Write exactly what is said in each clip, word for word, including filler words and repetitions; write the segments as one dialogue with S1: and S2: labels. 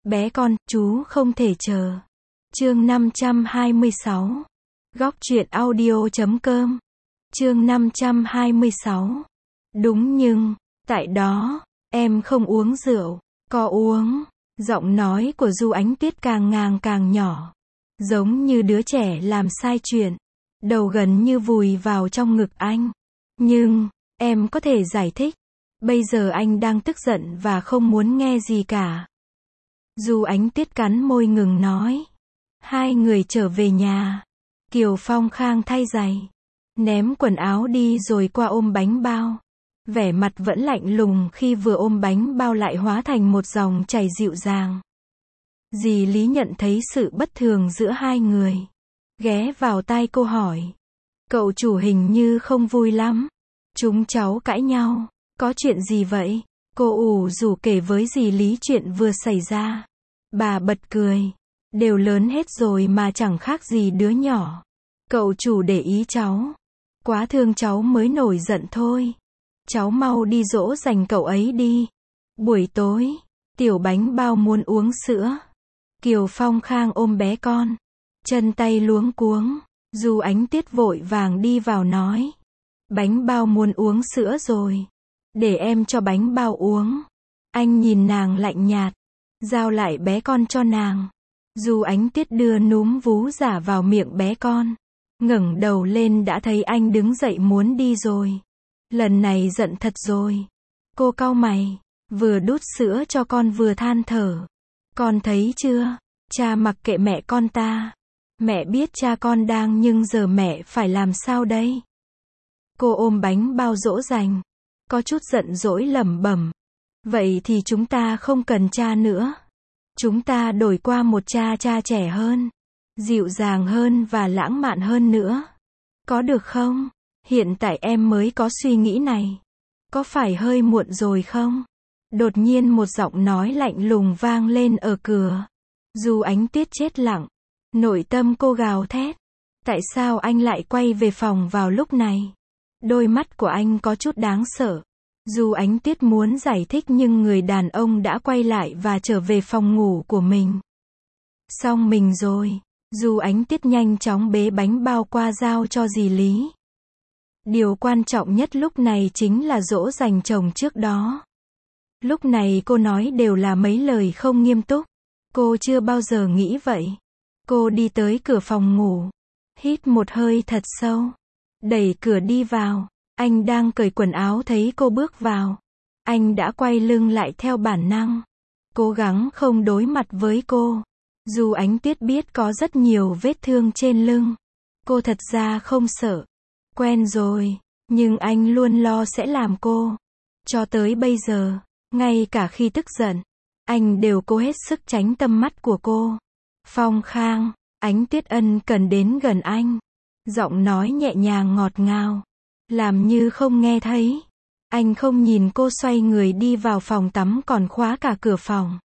S1: Bé con, chú không thể chờ. Chương năm trăm hai mươi sáu. Góc truyện audio chấm com. Chương năm trăm hai mươi sáu. Đúng nhưng, tại đó, em không uống rượu, có uống. Giọng nói của Du Ánh Tuyết càng ngang càng nhỏ. Giống như đứa trẻ làm sai chuyện. Đầu gần như vùi vào trong ngực anh. Nhưng, em có thể giải thích. Bây giờ anh đang tức giận và không muốn nghe gì cả. Du Ánh Tuyết cắn môi ngừng nói. Hai người trở về nhà. Kiều Phong Khang thay giày. Ném quần áo đi rồi qua ôm bánh bao. Vẻ mặt vẫn lạnh lùng khi vừa ôm bánh bao lại hóa thành một dòng chảy dịu dàng. Dì Lý nhận thấy sự bất thường giữa hai người. Ghé vào tai cô hỏi. Cậu chủ hình như không vui lắm. Chúng cháu cãi nhau. Có chuyện gì vậy? Cô ủ rủ kể với dì Lý chuyện vừa xảy ra. Bà bật cười. Đều lớn hết rồi mà chẳng khác gì đứa nhỏ. Cậu chủ để ý cháu. Quá thương cháu mới nổi giận thôi. Cháu mau đi dỗ dành cậu ấy đi. Buổi tối, tiểu bánh bao muốn uống sữa. Kiều Phong Khang ôm bé con. Chân tay luống cuống. Du Ánh Tuyết vội vàng đi vào nói. Bánh bao muốn uống sữa rồi. Để em cho bánh bao uống. Anh nhìn nàng lạnh nhạt. Giao lại bé con cho nàng. Du Ánh Tuyết đưa núm vú giả vào miệng bé con. Ngẩng đầu lên đã thấy anh đứng dậy muốn đi rồi. Lần này giận thật rồi. Cô cau mày. Vừa đút sữa cho con vừa than thở. Con thấy chưa? Cha mặc kệ mẹ con ta. Mẹ biết cha con đang nhưng giờ mẹ phải làm sao đây? Cô ôm bánh bao dỗ dành. Có chút giận dỗi lẩm bẩm. Vậy thì chúng ta không cần cha nữa. Chúng ta đổi qua một cha cha trẻ hơn. Dịu dàng hơn và lãng mạn hơn nữa. Có được không? Hiện tại em mới có suy nghĩ này. Có phải hơi muộn rồi không? Đột nhiên một giọng nói lạnh lùng vang lên ở cửa. Du Ánh Tuyết chết lặng. Nội tâm cô gào thét. Tại sao anh lại quay về phòng vào lúc này? Đôi mắt của anh có chút đáng sợ. Du Ánh Tuyết muốn giải thích nhưng người đàn ông đã quay lại và trở về phòng ngủ của mình. Xong mình rồi. Du Ánh Tuyết nhanh chóng bế bánh bao qua giao cho dì Lý. Điều quan trọng nhất lúc này chính là dỗ dành chồng trước đó. Lúc này cô nói đều là mấy lời không nghiêm túc. Cô chưa bao giờ nghĩ vậy. Cô đi tới cửa phòng ngủ. Hít một hơi thật sâu. Đẩy cửa đi vào. Anh đang cởi quần áo thấy cô bước vào. Anh đã quay lưng lại theo bản năng. Cố gắng không đối mặt với cô. Du Ánh Tuyết biết có rất nhiều vết thương trên lưng. Cô thật ra không sợ. Quen rồi. Nhưng anh luôn lo sẽ làm cô. Cho tới bây giờ, ngay cả khi tức giận, anh đều cố hết sức tránh tầm mắt của cô. Phong Khang, Ánh Tuyết ân cần đến gần anh. Giọng nói nhẹ nhàng ngọt ngào. Làm như không nghe thấy. Anh không nhìn cô xoay người đi vào phòng tắm còn khóa cả cửa phòng.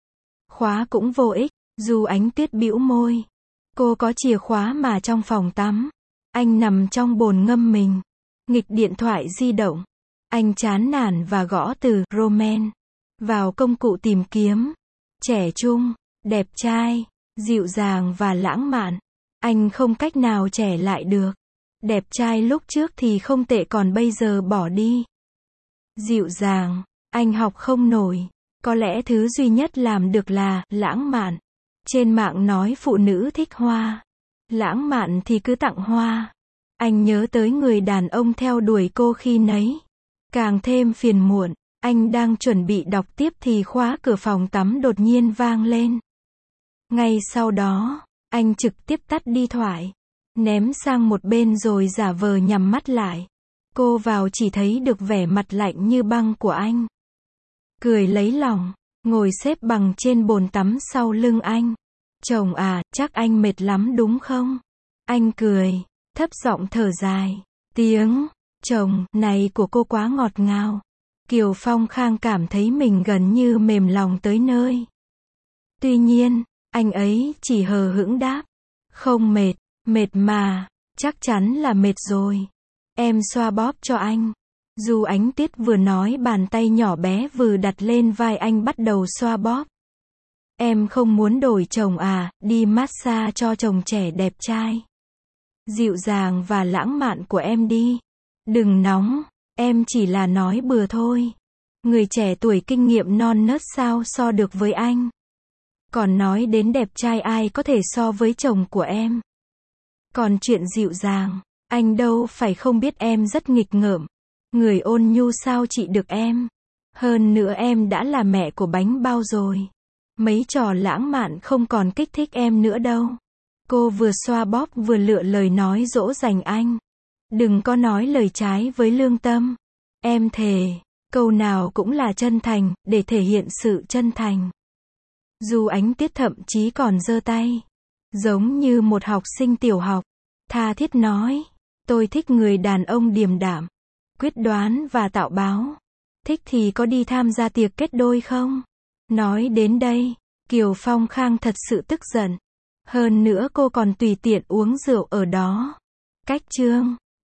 S1: Khóa cũng vô ích. Du Ánh Tuyết bĩu môi. Cô có chìa khóa mà trong phòng tắm. Anh nằm trong bồn ngâm mình. Nghịch điện thoại di động. Anh chán nản và gõ từ Roman vào công cụ tìm kiếm. Trẻ trung, đẹp trai, dịu dàng và lãng mạn. Anh không cách nào trẻ lại được. Đẹp trai lúc trước thì không tệ còn bây giờ bỏ đi. Dịu dàng, anh học không nổi. Có lẽ thứ duy nhất làm được là lãng mạn. Trên mạng nói phụ nữ thích hoa. Lãng mạn thì cứ tặng hoa. Anh nhớ tới người đàn ông theo đuổi cô khi nấy. Càng thêm phiền muộn. Anh đang chuẩn bị đọc tiếp thì khóa cửa phòng tắm đột nhiên vang lên. Ngay sau đó, anh trực tiếp tắt đi thoại. Ném sang một bên rồi giả vờ nhắm mắt lại. Cô vào chỉ thấy được vẻ mặt lạnh như băng của anh. Cười lấy lòng. Ngồi xếp bằng trên bồn tắm sau lưng anh. Chồng à, chắc anh mệt lắm đúng không? Anh cười. Thấp giọng thở dài. Tiếng chồng này của cô quá ngọt ngào. Kiều Phong Khang cảm thấy mình gần như mềm lòng tới nơi. Tuy nhiên, anh ấy chỉ hờ hững đáp. Không mệt, mệt mà, chắc chắn là mệt rồi. Em xoa bóp cho anh. Du Ánh Tuyết vừa nói bàn tay nhỏ bé vừa đặt lên vai anh bắt đầu xoa bóp. Em không muốn đổi chồng à, đi massage cho chồng trẻ đẹp trai. Dịu dàng và lãng mạn của em đi. Đừng nóng, em chỉ là nói bừa thôi. Người trẻ tuổi kinh nghiệm non nớt sao so được với anh. Còn nói đến đẹp trai ai có thể so với chồng của em. Còn chuyện dịu dàng, anh đâu phải không biết em rất nghịch ngợm. Người ôn nhu sao trị được em. Hơn nữa em đã là mẹ của bánh bao rồi. Mấy trò lãng mạn không còn kích thích em nữa đâu. Cô vừa xoa bóp vừa lựa lời nói dỗ dành anh. Đừng có nói lời trái với lương tâm. Em thề, câu nào cũng là chân thành, để thể hiện sự chân thành. Du Ánh Tuyết thậm chí còn giơ tay. Giống như một học sinh tiểu học. Tha thiết nói. Tôi thích người đàn ông điềm đạm, quyết đoán và tạo báo. Thích thì có đi tham gia tiệc kết đôi không? Nói đến đây, Kiều Phong Khang thật sự tức giận. Hơn nữa cô còn tùy tiện uống rượu ở đó. Cách chương